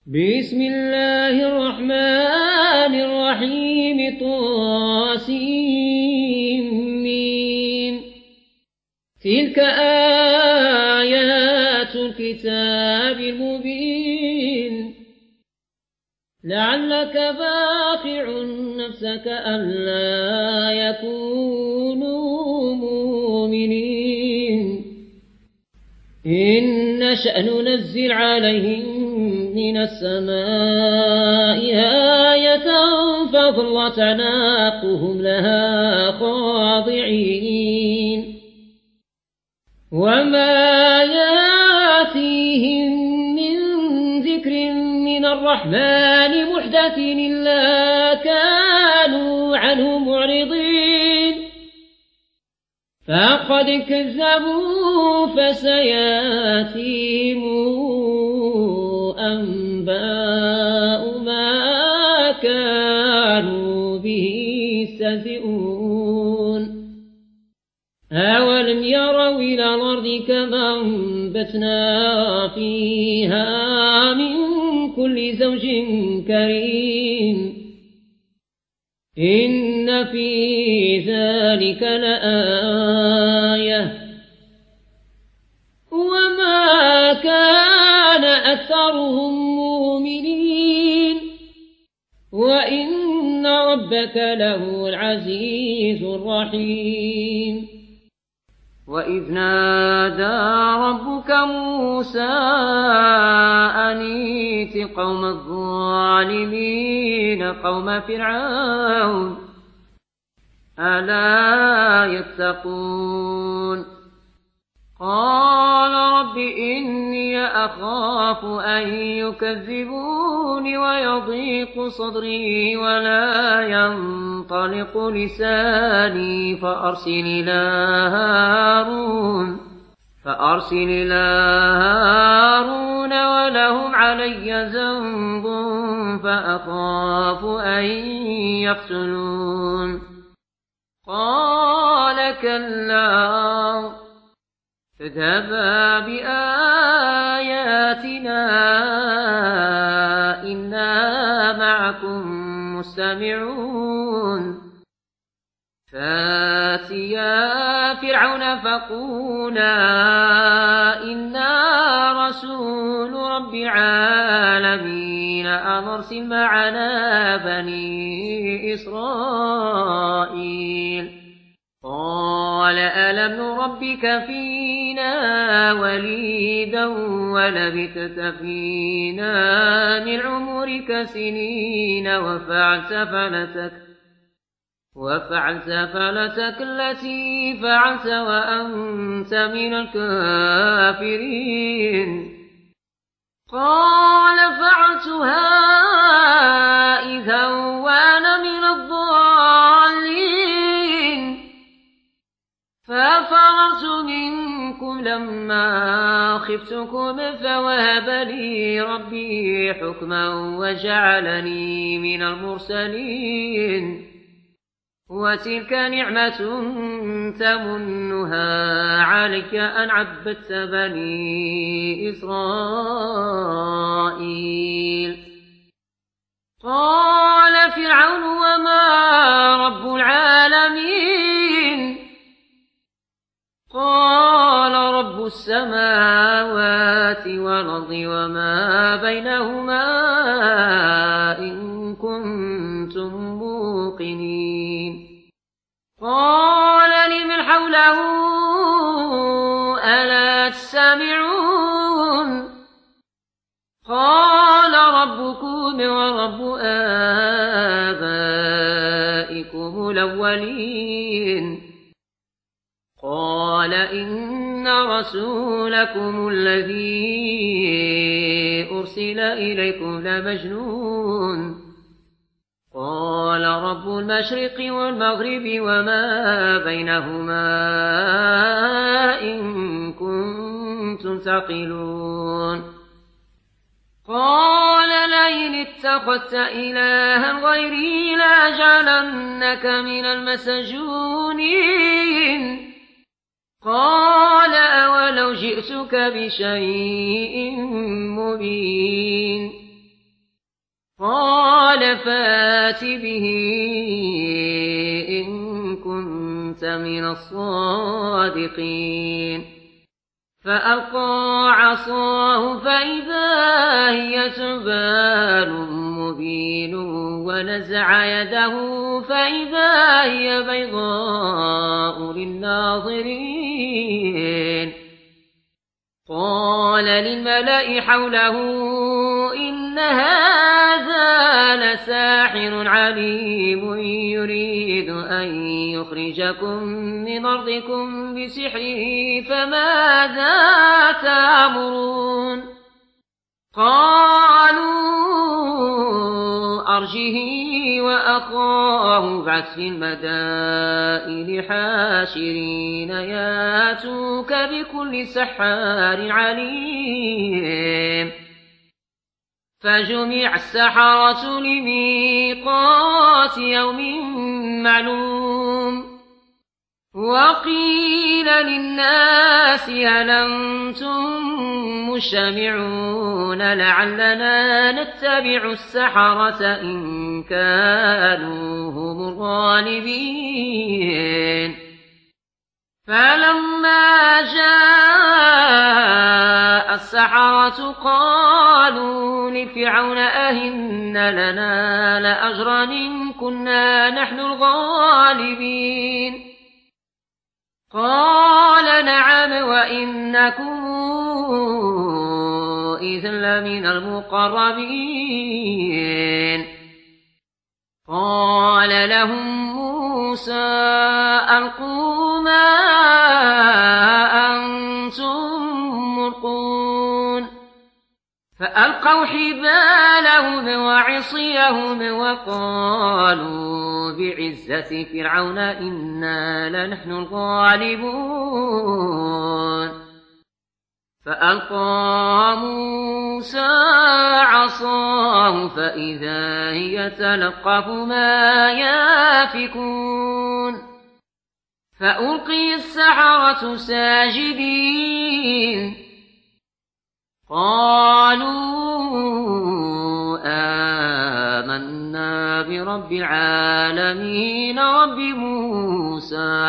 بسم الله الرحمن الرحيم طاسين. تلك آيات الكتاب المبين لعلك باخع نفسك ألا يكونوا مؤمنين إن نشأ ننزل عليهم من السماء آية فظلت أعناقهم لها خاضعين وما يأتيهم من ذكر من الرحمن محدث إلا كانوا عنه معرضين فقد كذبوا فسيأتيهم أنباء ما كانوا به يستهزئون أولم يروا إلى الأرض كما أنبتنا فيها من كل زوج كريم إن في ذلك لآية وما كان أكثرهم مؤمنين وإن ربك لهو العزيز الرحيم. وإذ نادى ربك موسى أن ائت قوم الظالمين قوم فرعون ألا يتقون قال رب إني أخاف أن يكذبون ويضيق صدري ولا ينطلق لساني فأرسل إلى هارون ولهم علي ذنب فأخاف أن يقتلون قال كلا اذهبا بآياتنا إنا معكم مستمعون فاتيا فرعون فقولا إنا رسول رب العالمين أن أرسل معنا بني إسرائيل قال ألم نربك فينا وليدا ولبثت فينا من عمرك سنين وفعلت فعلتك التي فعلت وأنت من الكافرين قال فعلتها إذا وأنا من الضالين ففررت منكم لما خفتكم فوهب لي ربي حكما وجعلني من المرسلين وتلك نعمة تمنها عليك أن عبدت بني إسرائيل قال فرعون وما رب العالمين قال رب السماوات والأرض وما بينهما إن كنتم موقنين قال لمن حوله ألا تسمعون قال ربكم ورب آبائكم الأولين قال إن رسولكم الذي أرسل إليكم لمجنون قال رب المشرق والمغرب وما بينهما إن كنتم تعقلون قال لئن اتخذت إلها غيري لأجعلنك من المسجونين قال أولو جئتك بشيء مبين قال فات به إن كنت من الصادقين فألقى عصاه فإذا هي ثعبان مبين ونزع يده فإذا هي بيضاء للناظرين قال للملأ حوله إن هذا لساحر عليم يريد أن يخرجكم من أرضكم بسحره فماذا تأمرون قالوا أرجه وأخاه وابعث في المدائن حاشرين ياتوك بكل سحار عليم فجمع السحرة لميقات يوم معلوم وقيل للناس هل أنتم مجتمعون لعلنا نتبع السحرة إن كانوا هم الغالبين فلما جاء السحرة قالوا لفرعون أئن لنا لأجرا إن كنا نحن الغالبين قال نعم وإنكم إذا لمن المقربين قال لهم موسى ألقوا ما أنتم ملقون فألقوا حبالهم وعصيهم وقالوا بعزة فرعون إنا لنحن الغالبون فألقى موسى عصاه فإذا هي تلقف ما يافكون فألقي السحرة ساجدين قالوا آمنا برب العالمين رب موسى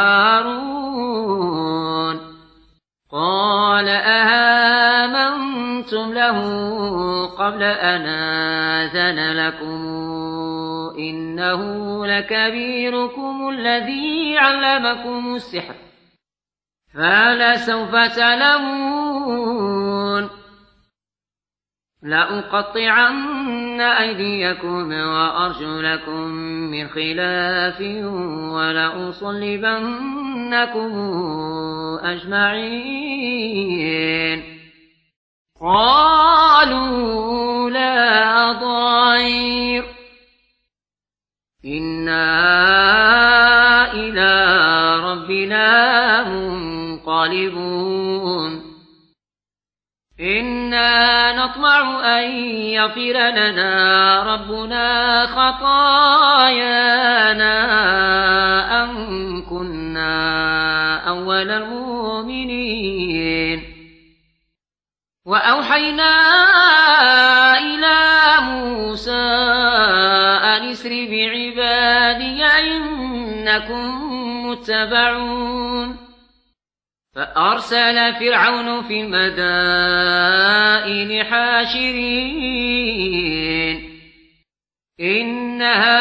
وهارون قال أآمنتم له قبل أن آذن لكم إنه لكبيركم الذي علمكم السحر فلسوف تعلمون لأقطعن أيديكم وأرجلكم من خلاف ولأصلبنكم أجمعين قالوا لا ضير إنا إلى ربنا منقلبون إنا نطمع أن يغفر لنا ربنا خطايانا أن كنا أول المؤمنين وأوحينا إلى موسى أن اسر بعبادي إنكم متبعون فأرسل فرعون في المدائن حاشرين إن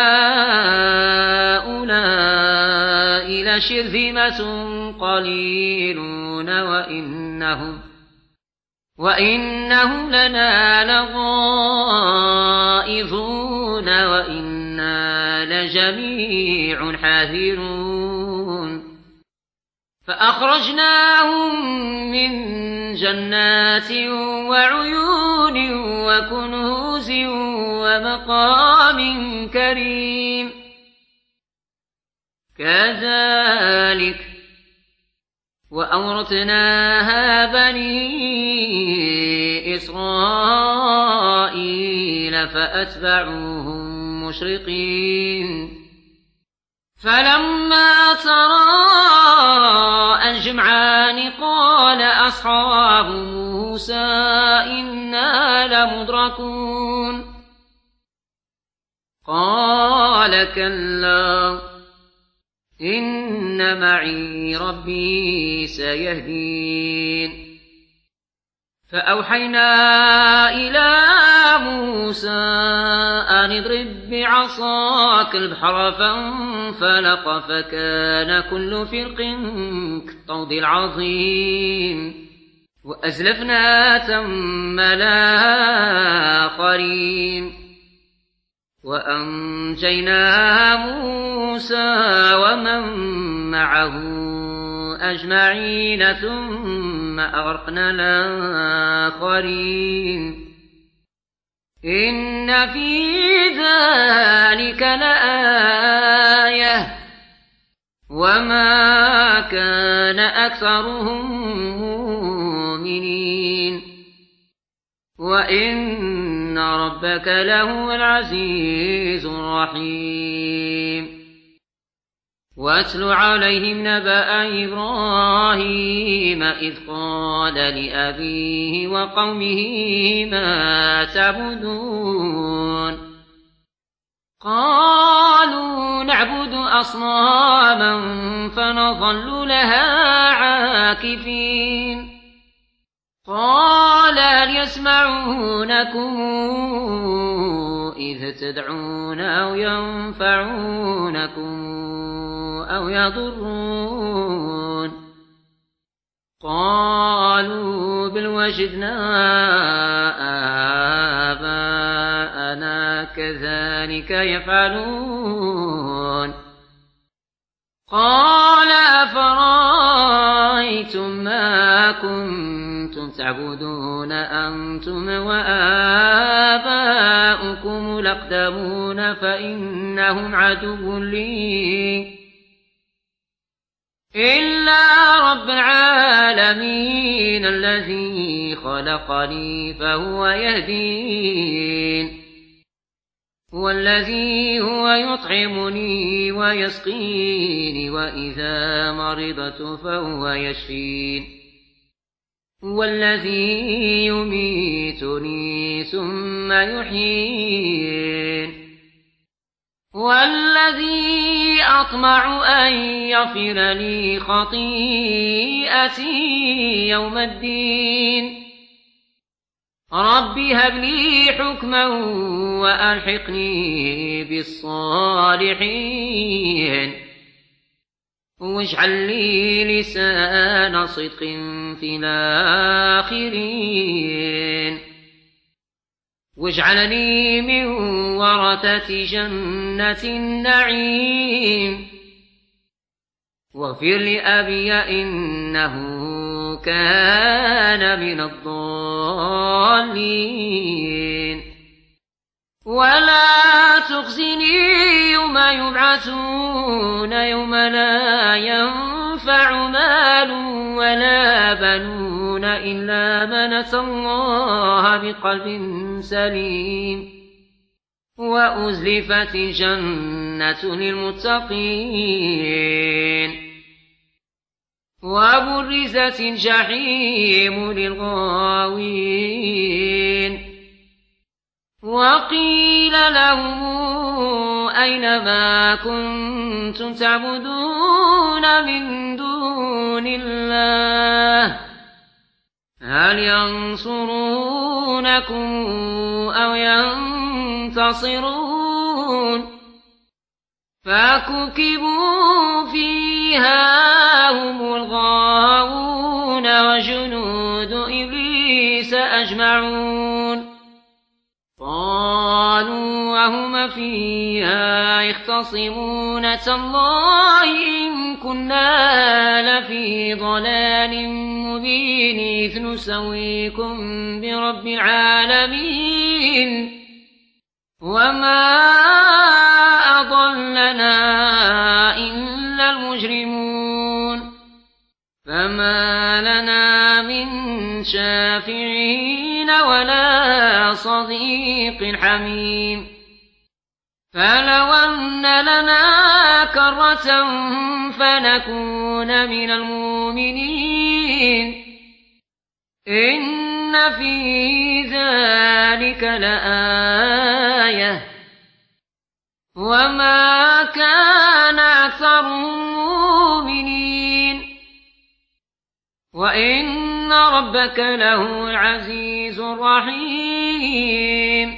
هؤلاء لشرذمة قليلون وإنهم لنا لغائظون وإنا لجميع حاذرون فأخرجناهم من جنات وعيون وكنوز ومقام كريم كذلك وأورثناها بني إسرائيل فأتبعوهم مشرقين فلما تراءى الجمعان قال أصحاب موسى إنا لمدركون قال كلا إن معي ربي سيهدين فأوحينا إلى موسى أن اضرب بعصاك البحر فانفلق فكان كل فرق كالطود العظيم وأزلفنا ثم الآخرين وأنجينا موسى ومن معه أجمعين ثم أغرقنا الآخرين إن في ذلك لآية وما كان أكثرهم مؤمنين وإن ربك لهو العزيز الرحيم واتل عليهم نبأ إبراهيم إذ قال لأبيه وقومه ما تعبدون قالوا نعبد أصناما فنظل لها عاكفين قال هل يسمعونكم إذ تدعون أو ينفعونكم أو يضرون قالوا بل وجدنا آباءنا كذلك يفعلون قال أفرأيتم ما كنتم تعبدون أنتم وآباؤكم الأقدمون فإنهم عدو لي إلا رب العالمين الذي خلقني فهو يهدين والذي هو يطعمني ويسقيني وإذا مرضت فهو يشفين والذي يميتني ثم يحيين والذي أطمع أن يغفر لي خطيئتي يوم الدين رب هب لي حكما وألحقني بالصالحين واجعل لي لسان صدق في الآخرين واجعلني من ورثة جنة النعيم واغفر لأبي إنه كان من الضالين ولا تخزني يوم يبعثون يوم لا ينفع مال ولا بنون إلا من أتى الله بقلب سليم وأزلفت الجنة للمتقين وبرزت الجحيم للغاوين وقيل لهم أين ما كنتم تعبدون من دون الله هل ينصرونكم أو ينتصرون فكبكبوا فيها هم الغاوون وجنود إبليس أجمعون قالوا وهم فيها يختصمون تالله إن كنا لفي ضلال مبين إذ نسويكم برب العالمين وما أضلنا إلا المجرمون فما لنا من شافعين ولا صديق حميم فلو أن لنا كرة فنكون من المؤمنين إن في ذلك لآية وما كان أكثرهم مؤمنين وإن ربك لهو العزيز الرحيم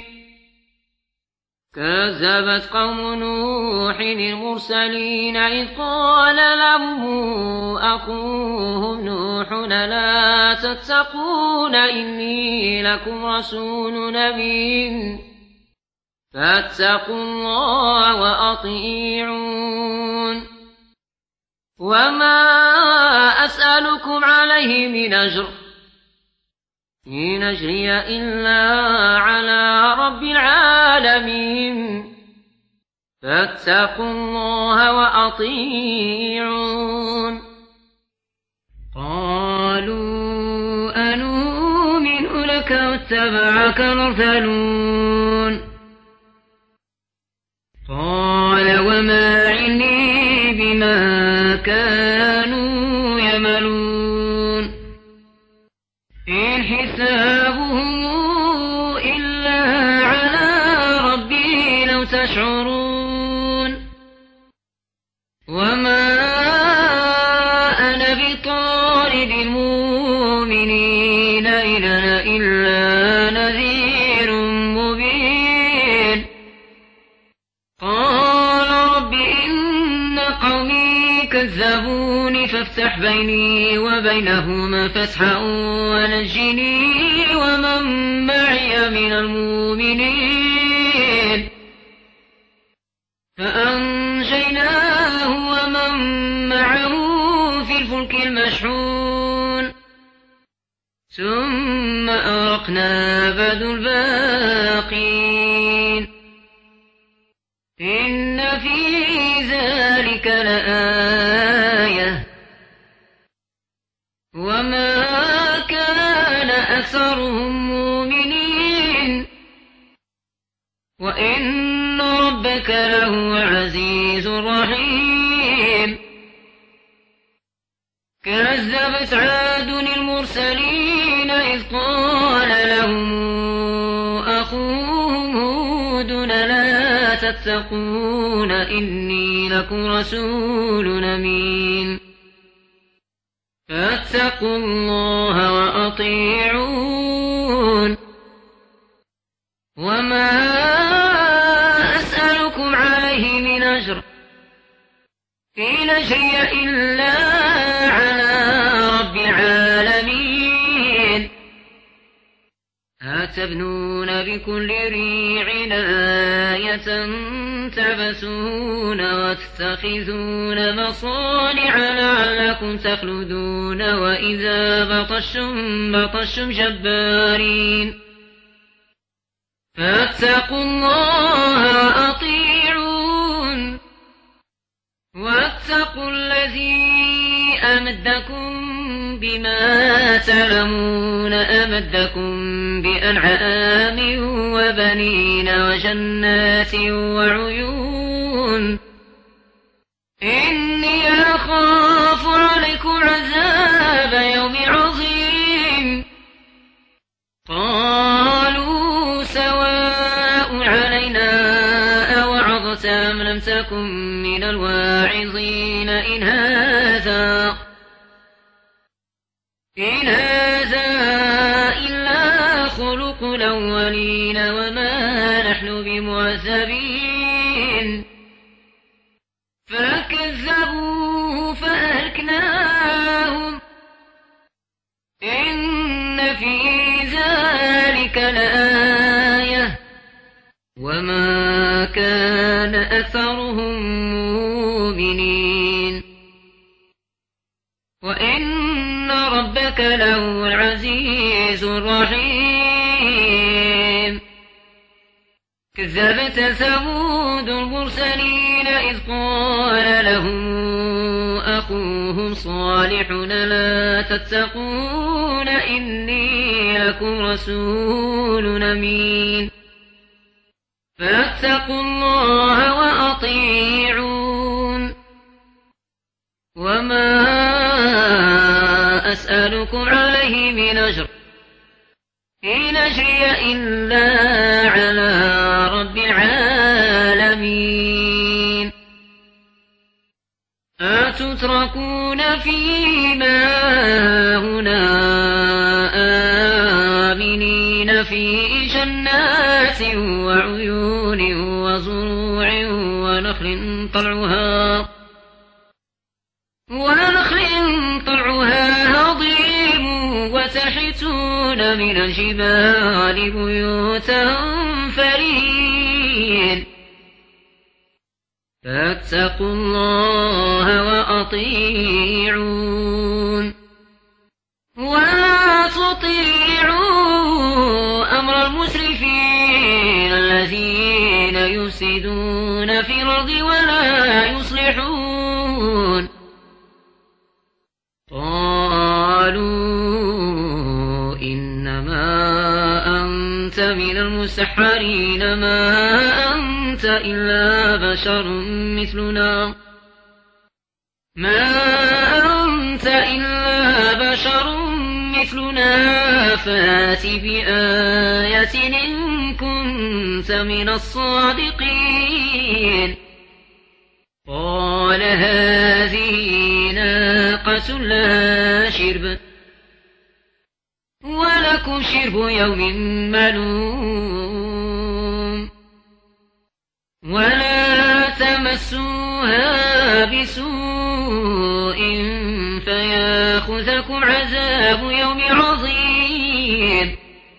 كذبت قوم نوح المرسلين إذ قال لهم أخوهم نوح لا تتقون إني لكم رسول أمين فاتقوا الله وأطيعون وما أسألكم عليه من أجر إن أجري إلا على رب العالمين فاتقوا الله وأطيعون قالوا أنؤمن لك واتبعك المرسلون قال وما علمي بما كانوا يعملون إن حسابهم إلا على ربي لو تشعرون وما أنا بطارد المؤمنين إلا نذير مبين قال رب إن قومي كذبوني فافتح بيني وبينهما فتحا ونجني ومن معي من المؤمنين فأنجيناه ومن معه في الفلك المشحون ثم أغرقنا بعد الباقين إن في ذلك لآية وما كان أكثرهم مؤمنين وإن ربك لهو العزيز الرحيم كذبت عاد المرسلين إذ قال لهم أخوهم هود لا تتقون إني لكم رسول أمين فاتقوا الله وأطيعون وما أسألكم عليه من أجر إن أجري إلا على رب العالمين أتبنون بكل ريع آية تبسون وتتخذون مصانع لعلكم تخلدون وإذا بطشتم جبارين فاتقوا الله وأطيعون واتقوا الذي أمدكم بما تعلمون أمدكم بأنعام وبنين وجنات وعيون إني أخاف عليكم عذاب يوم عظيم قالوا سواء علينا أوعظت أم لم تكن من الواعظين إن هذا إلا خلق الأولين وما نحن بمعذبين فكذبوه فأهلكناهم إن في ذلك لآية وما كان أكثرهم مؤمنين وإن ربك لهو العزيز الرحيم كذبت ثمود المرسلين إذ قال لهم أخوهم صالح لا تتقون إني لكم رسول أمين فاتقوا الله وأطيعون وما أسألكم عليه من أجر إن أجري إلا على رب العالمين فيما هنا آمنين في جنات وعيون وزروع ونخل طلعها هضيم وتحتون من الجبال بيوتا فرين فاتقوا الله وأطيعون ولا تطيعوا أمر المسرفين الذين يفسدون في الأرض ولا يصلحون قالوا إنما أنت من المسحرين ما أنت إلا بشر مثلنا فات بآية إن كنت من الصادقين قال هذه ناقة لها شرب ولكم شرب يوم معلوم ولا تمسوها بسوء فياخذكم عذاب يوم عظيم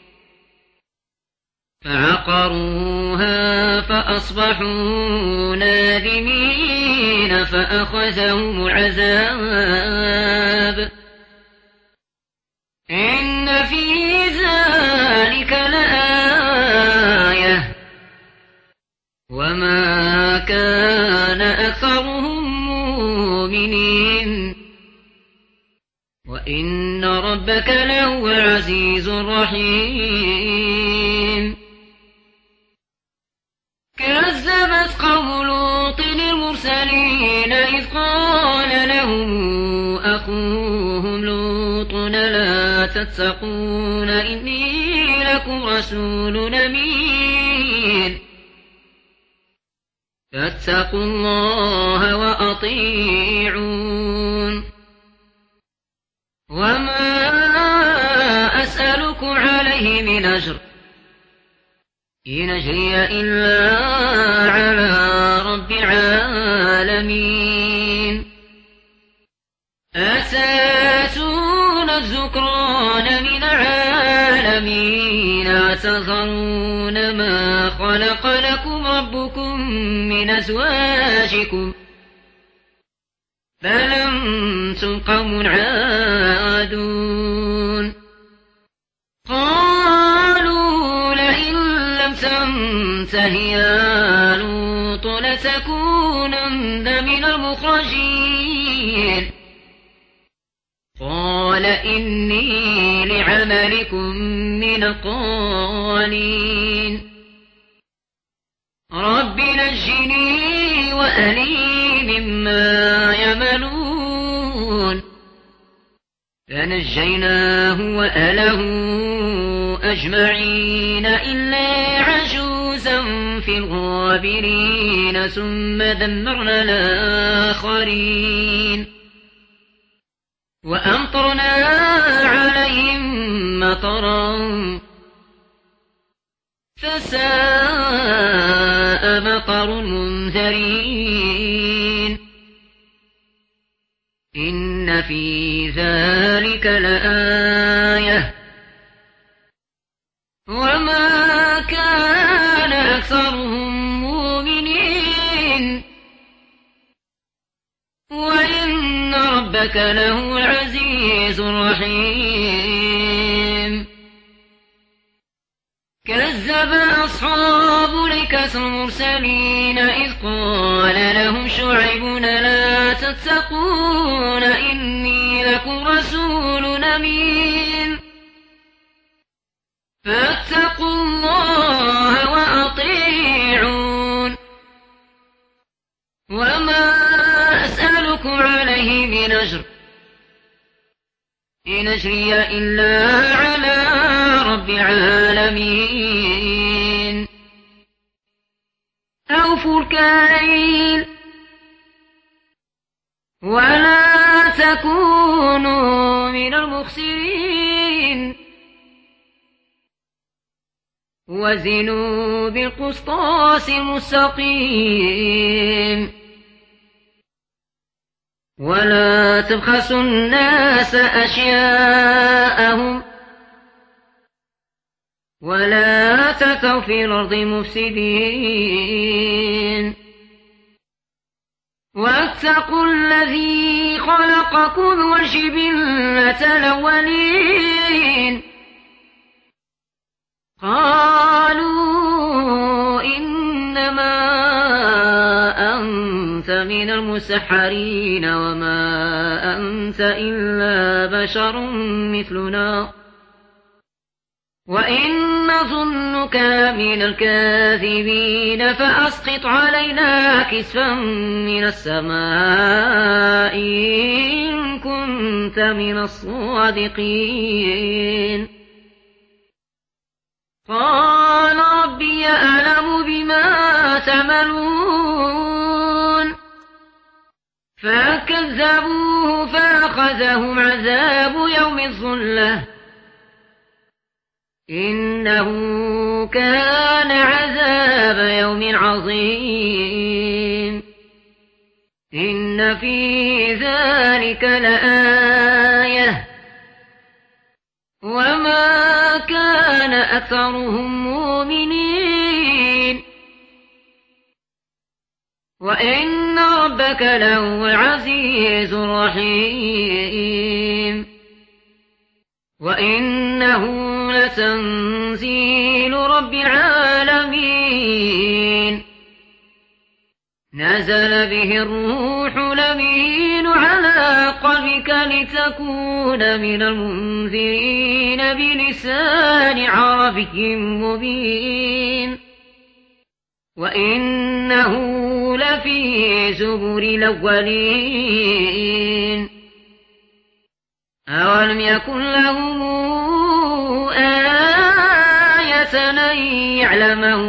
فعقروها فأصبحوا نادمين فأخذهم العذاب إن في ذلك لآية وما كان أكثرهم مؤمنين وإن ربك لهو العزيز الرحيم كذبت قوم لوط المرسلين إذ قال لهم أخوهم لوط لا تتقون إني لكم رسول أمين فاتقوا الله وأطيعون وما أسألكم عليه من أجر إن أجري إلا على رب العالمين أتاتون الذكران من العالمين أتذرون ما خلق لكم ربكم من أزواجكم بل أنتم قوم عادون قالوا لئن لم تنته يا لوط لتكونن من المخرجين قال إني لعملكم من القالين رب نجني وأهلي مما يعملون فنجيناه وأهله أجمعين إلا عجوزا في الغابرين ثم دمرنا الآخرين وأمطرنا عليهم مطرا فساء مطر المنذرين إن في ذلك لآية وما كان أكثرهم مؤمنين وإن ربك لهو العزيز الرحيم كذب أصحاب الأيكة المرسلين إذ قال لهم شعيب لا تتقون إني لكم رسول أمين فاتقوا الله وأطيعون وما أسألكم عليه من أجر إن أجري إلا على رب العالمين أوفوا الكيل ولا تكونوا من المخسرين وزنوا بالقسطاس المستقيم ولا تبخسوا الناس أشياءهم ولا تأتوا في الأرض مفسدين واتقوا الذي خلقكم والجبلة الأولين قالوا إنما أنت من المسحرين وما أنت إلا بشر مثلنا وإن نظنك من الكاذبين فأسقط علينا كسفا من السماء إن كنت من الصادقين قال ربي أعلم بما تعملون فكذبوه فأخذهم عذاب يوم الظلة إنه كان عذاب يوم عظيم إن في ذلك لآية وما كان أكثرهم مؤمنين وإن ربك لهو العزيز الرحيم وإنه لتنزيل رب العالمين نزل به الروح الأمين على قلبك لتكون من المنذرين بلسان عربي مبين وإنه لفي زبر الأولين أولم يكن لهم آية أن يعلمه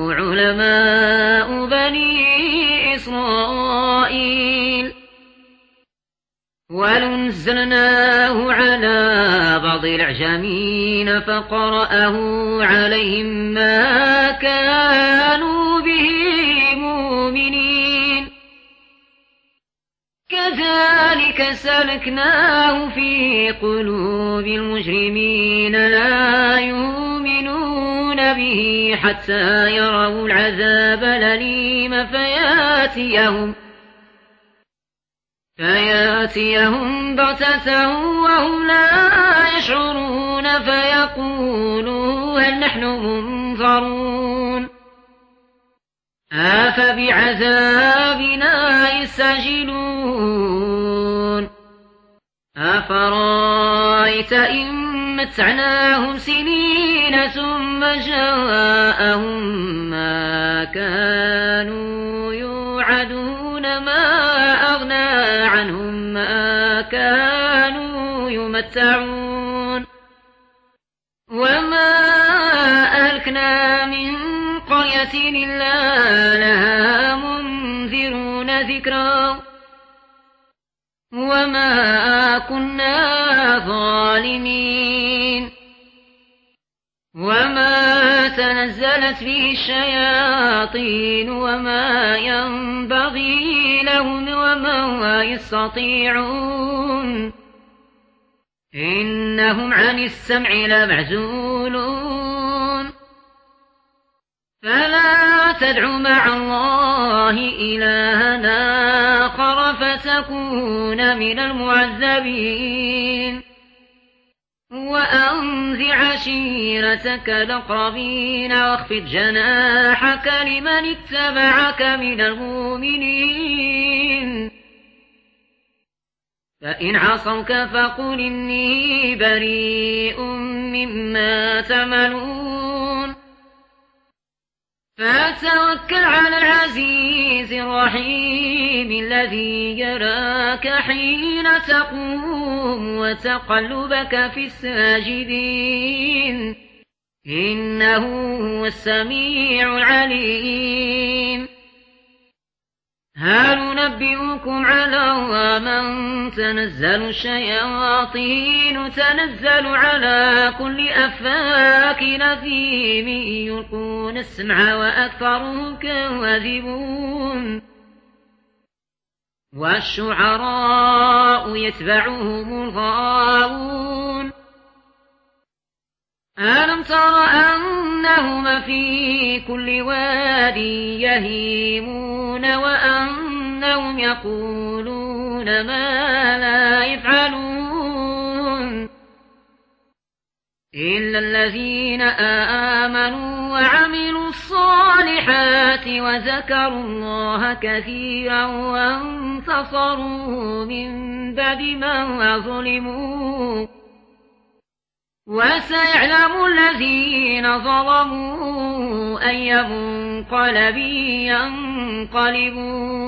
علماء بني إسرائيل ولو نزلناه على بعض الأعجمين فقرأه عليهم ما كانوا به مؤمنين كذلك سلكناه في قلوب المجرمين لا يؤمنون به حتى يروا العذاب الأليم فياتيهم بغتة وهم لا يشعرون فيقولوا هل نحن منظرون أفبعذابنا يستعجلون أفرأيت إن متعناهم سنين ثم جاءهم ما كانوا يوعدون ما أغنى عنهم ما كانوا يمتعون وما أهلكنا من قرية إلا لها منذرون ذكرا وما كنا ظالمين وما تنزلت به الشياطين وما ينبغي لهم وما يستطيعون إنهم عن السمع لمعزولون فلا تدع مع الله إلها آخر فتكون من المعذبين وأنذر عشيرتك الأقربين واخفض جناحك لمن اتبعك من المؤمنين فإن عصوك فقل إني بريء مما تعملون فتوكل على العزيز الرحيم الذي يراك حين تقوم وتقلبك في الساجدين إنه هو السميع العليم هل ننبئكم على من تنزل الشياطين تنزل على كل أفاك أثيم يلقون السمع وأكثرهم كاذبون والشعراء يتبعهم الغاوون ألم تر أنهم في كل واد يهيمون وأنهم يقولون ما لا يفعلون إلا الذين آمنوا وعملوا الصالحات وذكروا الله كثيرا وانتصروا من بعد ما ظلموا وسيعلم الذين ظلموا أي منقلب ينقلبون